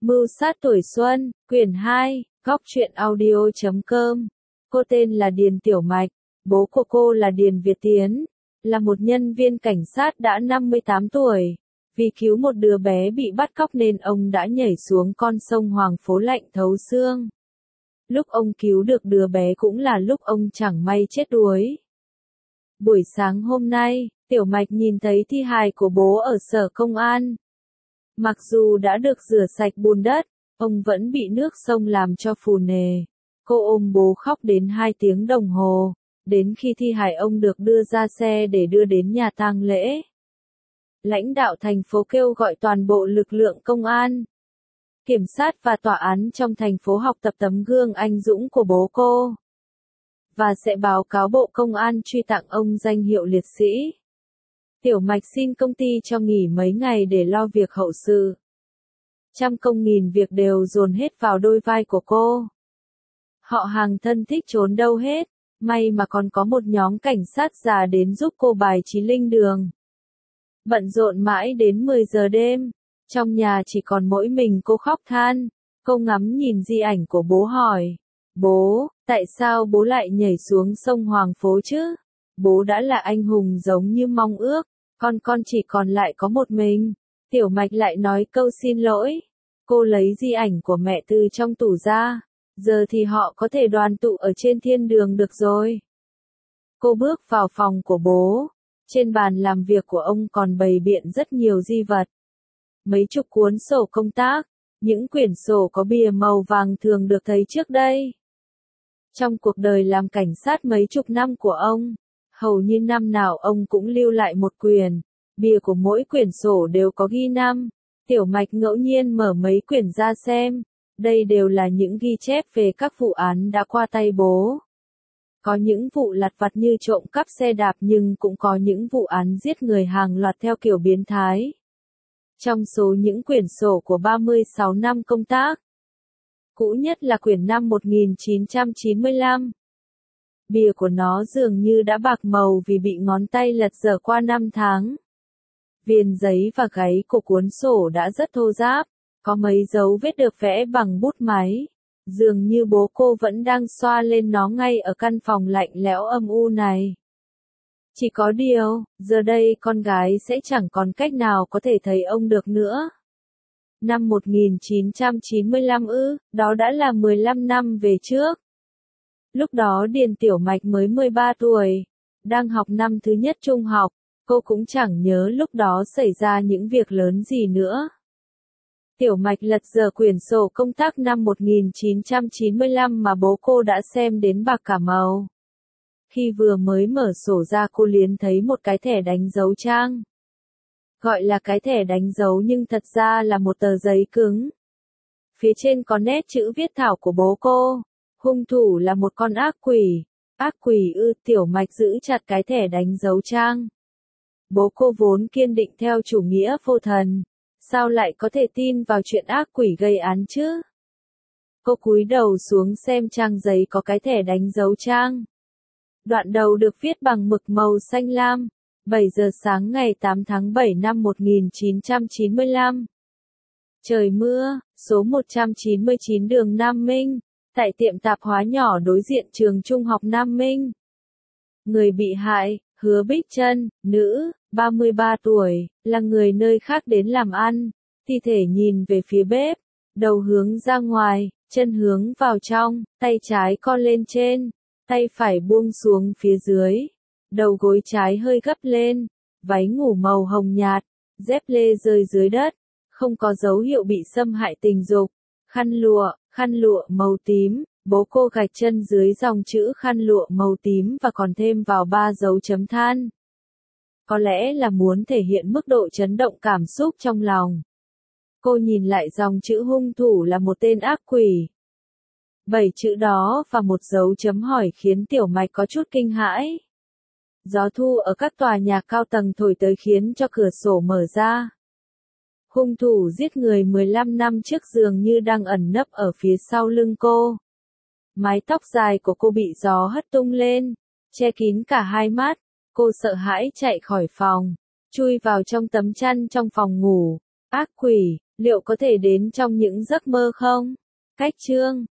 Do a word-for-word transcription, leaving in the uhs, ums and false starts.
Mưu sát tuổi xuân, quyển hai, góc truyện audio chấm com. Cô tên là Điền Tiểu Mạch, bố của cô là Điền Việt Tiến, là một nhân viên cảnh sát đã năm mươi tám tuổi. Vì cứu một đứa bé bị bắt cóc nên ông đã nhảy xuống con sông Hoàng Phố lạnh thấu xương. Lúc ông cứu được đứa bé cũng là lúc ông chẳng may chết đuối. Buổi sáng hôm nay, Tiểu Mạch nhìn thấy thi hài của bố ở sở công an. Mặc dù đã được rửa sạch bùn đất, ông vẫn bị nước sông làm cho phù nề. Cô ôm bố khóc đến hai tiếng đồng hồ, đến khi thi hài ông được đưa ra xe để đưa đến nhà tang lễ. Lãnh đạo thành phố kêu gọi toàn bộ lực lượng công an, kiểm sát và tòa án trong thành phố học tập tấm gương anh dũng của bố cô, và sẽ báo cáo Bộ Công an truy tặng ông danh hiệu liệt sĩ. Tiểu Mạch xin công ty cho nghỉ mấy ngày để lo việc hậu sự. Trăm công nghìn việc đều dồn hết vào đôi vai của cô. Họ hàng thân thích trốn đâu hết, may mà còn có một nhóm cảnh sát già đến giúp cô bài trí linh đường. Bận rộn mãi đến mười giờ đêm, trong nhà chỉ còn mỗi mình cô khóc than. Cô ngắm nhìn di ảnh của bố hỏi, bố, tại sao bố lại nhảy xuống sông Hoàng Phố chứ? Bố đã là anh hùng giống như mong ước, con con chỉ còn lại có một mình. Tiểu Mạch lại nói câu xin lỗi. Cô lấy di ảnh của mẹ từ trong tủ ra, giờ thì họ có thể đoàn tụ ở trên thiên đường được rồi. Cô bước vào phòng của bố. Trên bàn làm việc của ông còn bày biện rất nhiều di vật. Mấy chục cuốn sổ công tác, những quyển sổ có bìa màu vàng thường được thấy trước đây. Trong cuộc đời làm cảnh sát mấy chục năm của ông, hầu như năm nào ông cũng lưu lại một quyển, bìa của mỗi quyển sổ đều có ghi năm. Tiểu Mạch ngẫu nhiên mở mấy quyển ra xem, đây đều là những ghi chép về các vụ án đã qua tay bố. Có những vụ lặt vặt như trộm cắp xe đạp nhưng cũng có những vụ án giết người hàng loạt theo kiểu biến thái. Trong số những quyển sổ của ba mươi sáu năm công tác, cũ nhất là quyển năm một nghìn chín trăm chín mươi lăm. Bìa của nó dường như đã bạc màu vì bị ngón tay lật dở qua năm tháng. Viền giấy và gáy của cuốn sổ đã rất thô ráp, có mấy dấu vết được vẽ bằng bút máy. Dường như bố cô vẫn đang xoa lên nó ngay ở căn phòng lạnh lẽo âm u này. Chỉ có điều, giờ đây con gái sẽ chẳng còn cách nào có thể thấy ông được nữa. Năm một nghìn chín trăm chín mươi lăm ư, đó đã là mười lăm năm về trước. Lúc đó Điền Tiểu Mạch mới mười ba tuổi, đang học năm thứ nhất trung học, cô cũng chẳng nhớ lúc đó xảy ra những việc lớn gì nữa. Tiểu Mạch lật dở quyển sổ công tác năm một nghìn chín trăm chín mươi lăm mà bố cô đã xem đến bạc cả màu. Khi vừa mới mở sổ ra cô liền thấy một cái thẻ đánh dấu trang. Gọi là cái thẻ đánh dấu nhưng thật ra là một tờ giấy cứng. Phía trên có nét chữ viết thảo của bố cô. Hung thủ là một con ác quỷ. Ác quỷ ư? Tiểu Mạch giữ chặt cái thẻ đánh dấu trang. Bố cô vốn kiên định theo chủ nghĩa vô thần. Sao lại có thể tin vào chuyện ác quỷ gây án chứ? Cô cúi đầu xuống xem trang giấy có cái thẻ đánh dấu trang. Đoạn đầu được viết bằng mực màu xanh lam. bảy giờ sáng ngày tám tháng bảy năm một nghìn chín trăm chín mươi lăm. Trời mưa, số một trăm chín mươi chín đường Nam Minh, tại tiệm tạp hóa nhỏ đối diện trường trung học Nam Minh. Người bị hại, Hứa Bích Trân, nữ, ba mươi ba tuổi, là người nơi khác đến làm ăn. Thi thể nhìn về phía bếp, đầu hướng ra ngoài, chân hướng vào trong, tay trái co lên trên, tay phải buông xuống phía dưới, đầu gối trái hơi gấp lên, váy ngủ màu hồng nhạt, dép lê rơi dưới đất, không có dấu hiệu bị xâm hại tình dục. Khăn lụa, khăn lụa màu tím, bố cô gạch chân dưới dòng chữ khăn lụa màu tím và còn thêm vào ba dấu chấm than. Có lẽ là muốn thể hiện mức độ chấn động cảm xúc trong lòng. Cô nhìn lại dòng chữ hung thủ là một tên ác quỷ. Bảy chữ đó và một dấu chấm hỏi khiến Tiểu Mạch có chút kinh hãi. Gió thu ở các tòa nhà cao tầng thổi tới khiến cho cửa sổ mở ra. Hung thủ giết người mười lăm năm trước dường như đang ẩn nấp ở phía sau lưng cô. Mái tóc dài của cô bị gió hất tung lên, che kín cả hai mắt. Cô sợ hãi chạy khỏi phòng, chui vào trong tấm chăn trong phòng ngủ. Ác quỷ, Liệu có thể đến trong những giấc mơ không? Cách chương